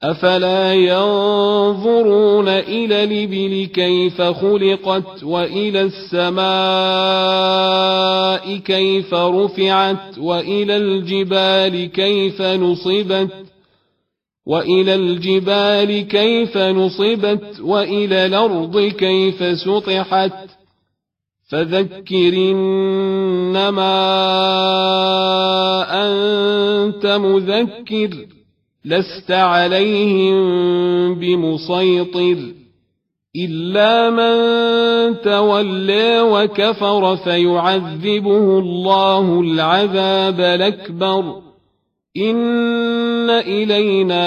أفلا ينظرون إلى الإبل كيف خلقت وإلى السماء كيف رفعت وإلى الجبال كيف نصبت وإلى الأرض كيف سطحت فذكر إنما أنت مذكر لست عليهم بمسيطر إلا من تولى وكفر فيعذبه الله العذاب الأكبر إن إلينا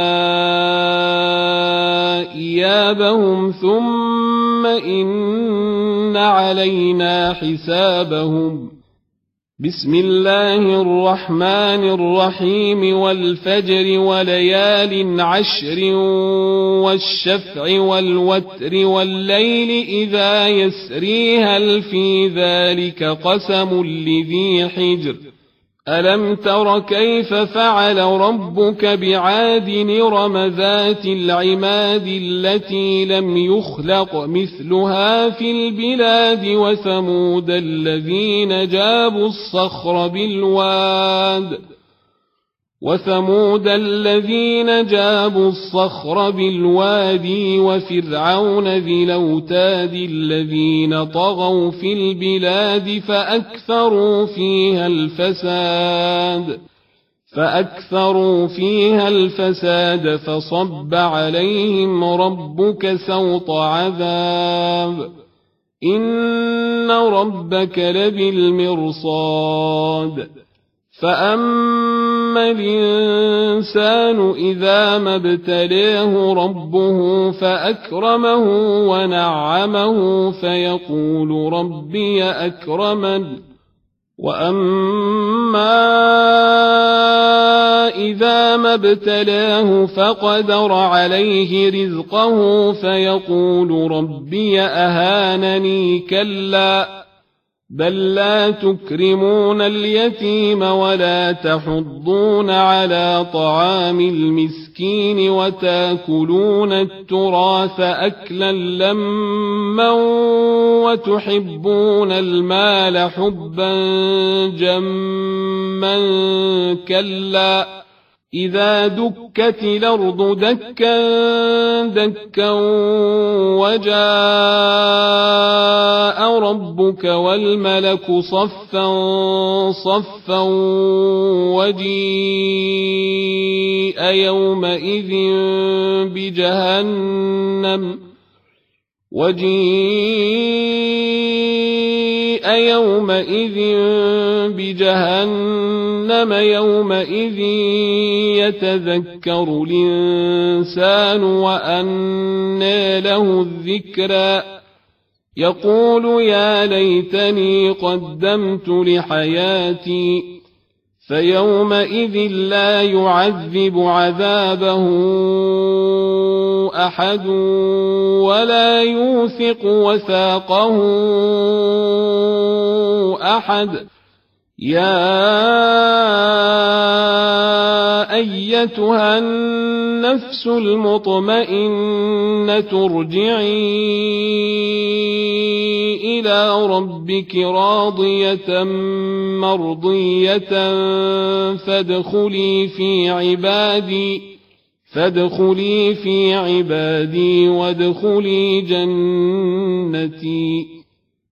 إيابهم ثم إن علينا حسابهم بسم الله الرحمن الرحيم والفجر وليال عشر والشفع والوتر والليل إذا يسري هل في ذلك قسم لذي حجر ألم تر كيف فعل ربك بعاد إرم ذات العماد التي لم يخلق مثلها في البلاد وثمود الذين جابوا الصخر بالوادي وفرعون ذي الأوتاد الذين طغوا في البلاد فأكثروا فيها الفساد فصب عليهم ربك سوط عذاب إن ربك لبالمرصاد فأما الإنسان إذا ما ابتلاه ربه فأكرمه ونعمه فيقول ربي أكرمن وأما إذا ما ابتلاه فقدر عليه رزقه فيقول ربي أهانني كلا بل لا تكرمون اليتيم ولا تحضون على طعام المسكين وتاكلون التراث أكلا لما وتحبون المال حبا جما كلا إذا دكت الأرض دكا دكا وجاء ربك والملك صفا صفا وجيء يومئذ بجهنم يومئذ يتذكر الإنسان وأنى له الذكرى يقول يا ليتني قدمت لحياتي فيومئذ لا يعذب عذابه أحد ولا يوثق وثاقه أحد يا أيتها النفس المطمئنة ارجعي إلى ربك راضية مرضية فادخلي في عبادي وادخلي جنتي